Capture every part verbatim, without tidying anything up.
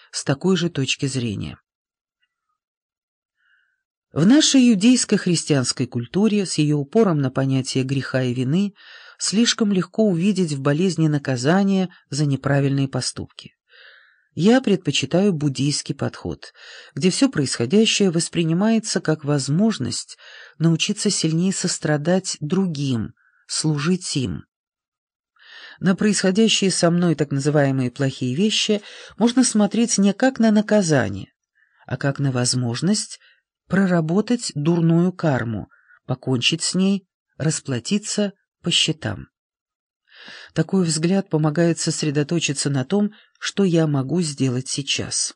с такой же точки зрения. В нашей иудейско-христианской культуре с ее упором на понятие греха и вины слишком легко увидеть в болезни наказание за неправильные поступки. Я предпочитаю буддийский подход, где все происходящее воспринимается как возможность научиться сильнее сострадать другим, служить им. На происходящие со мной так называемые плохие вещи можно смотреть не как на наказание, а как на возможность проработать дурную карму, покончить с ней, расплатиться по счетам. Такой взгляд помогает сосредоточиться на том, что я могу сделать сейчас.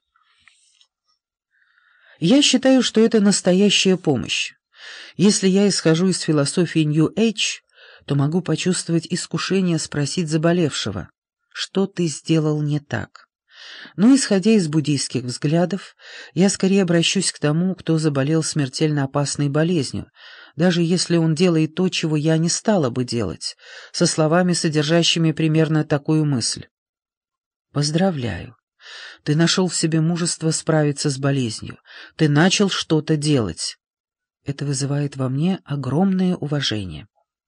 Я считаю, что это настоящая помощь. Если я исхожу из философии New Age, то могу почувствовать искушение спросить заболевшего, что ты сделал не так. Но, исходя из буддийских взглядов, я скорее обращусь к тому, кто заболел смертельно опасной болезнью, даже если он делает то, чего я не стала бы делать, со словами, содержащими примерно такую мысль. «Поздравляю. Ты нашел в себе мужество справиться с болезнью. Ты начал что-то делать». Это вызывает во мне огромное уважение.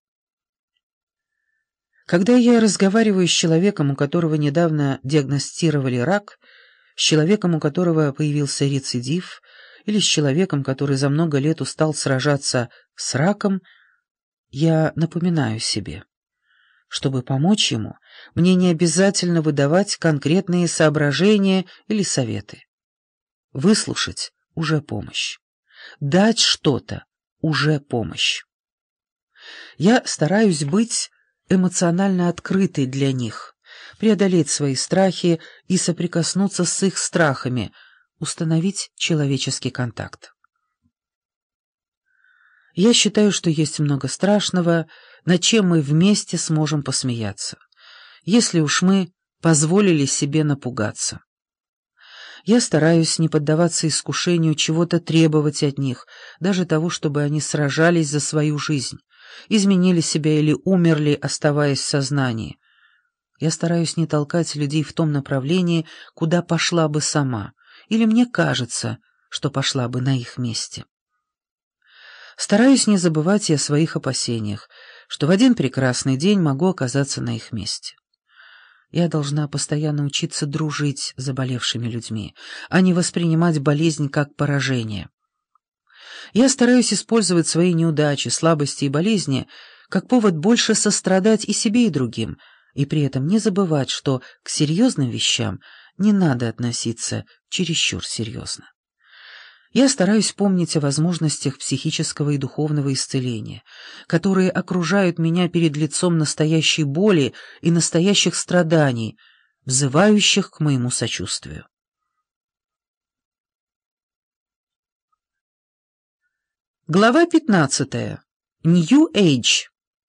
Когда я разговариваю с человеком, у которого недавно диагностировали рак, с человеком, у которого появился рецидив, или с человеком, который за много лет устал сражаться с раком, я напоминаю себе, чтобы помочь ему, мне не обязательно выдавать конкретные соображения или советы. Выслушать — уже помощь. Дать что-то — уже помощь. Я стараюсь быть эмоционально открытой для них, преодолеть свои страхи и соприкоснуться с их страхами, установить человеческий контакт. Я считаю, что есть много страшного, над чем мы вместе сможем посмеяться, если уж мы позволили себе напугаться. Я стараюсь не поддаваться искушению чего-то требовать от них, даже того, чтобы они сражались за свою жизнь, изменили себя или умерли, оставаясь в сознании. Я стараюсь не толкать людей в том направлении, куда пошла бы сама, или мне кажется, что пошла бы на их месте. Стараюсь не забывать и о своих опасениях, что в один прекрасный день могу оказаться на их месте. Я должна постоянно учиться дружить с заболевшими людьми, а не воспринимать болезнь как поражение. Я стараюсь использовать свои неудачи, слабости и болезни как повод больше сострадать и себе, и другим, и при этом не забывать, что к серьезным вещам не надо относиться чересчур серьезно. Я стараюсь помнить о возможностях психического и духовного исцеления, которые окружают меня перед лицом настоящей боли и настоящих страданий, взывающих к моему сочувствию. Глава пятнадцатая. New Age.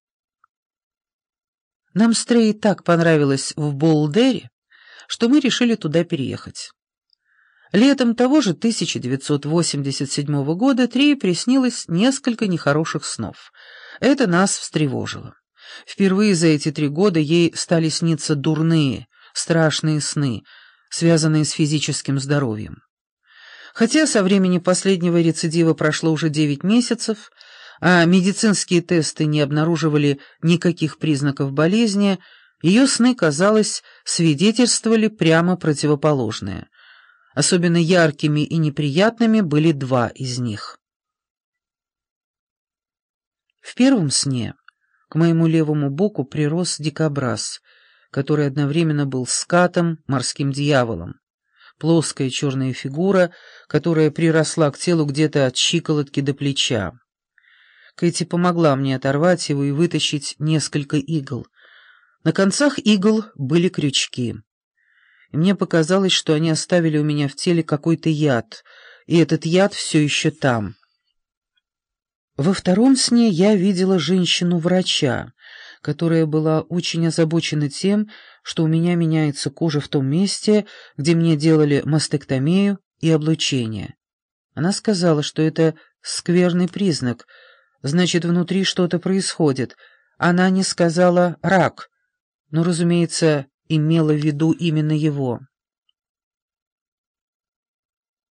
Нам с Трей так понравилось в Болдере, что мы решили туда переехать. Летом того же тысяча девятьсот восемьдесят седьмого года Трее приснилось несколько нехороших снов. Это нас встревожило. Впервые за эти три года ей стали сниться дурные, страшные сны, связанные с физическим здоровьем. Хотя со времени последнего рецидива прошло уже девять месяцев, а медицинские тесты не обнаруживали никаких признаков болезни, ее сны, казалось, свидетельствовали прямо противоположное. Особенно яркими и неприятными были два из них. В первом сне к моему левому боку прирос дикобраз, который одновременно был скатом, морским дьяволом. Плоская черная фигура, которая приросла к телу где-то от щиколотки до плеча. Кэти помогла мне оторвать его и вытащить несколько игл. На концах игл были крючки. И мне показалось, что они оставили у меня в теле какой-то яд, и этот яд все еще там. Во втором сне я видела женщину-врача, которая была очень озабочена тем, что у меня меняется кожа в том месте, где мне делали мастектомию и облучение. Она сказала, что это скверный признак, значит, внутри что-то происходит. Она не сказала «рак», но, разумеется, имела в виду именно его.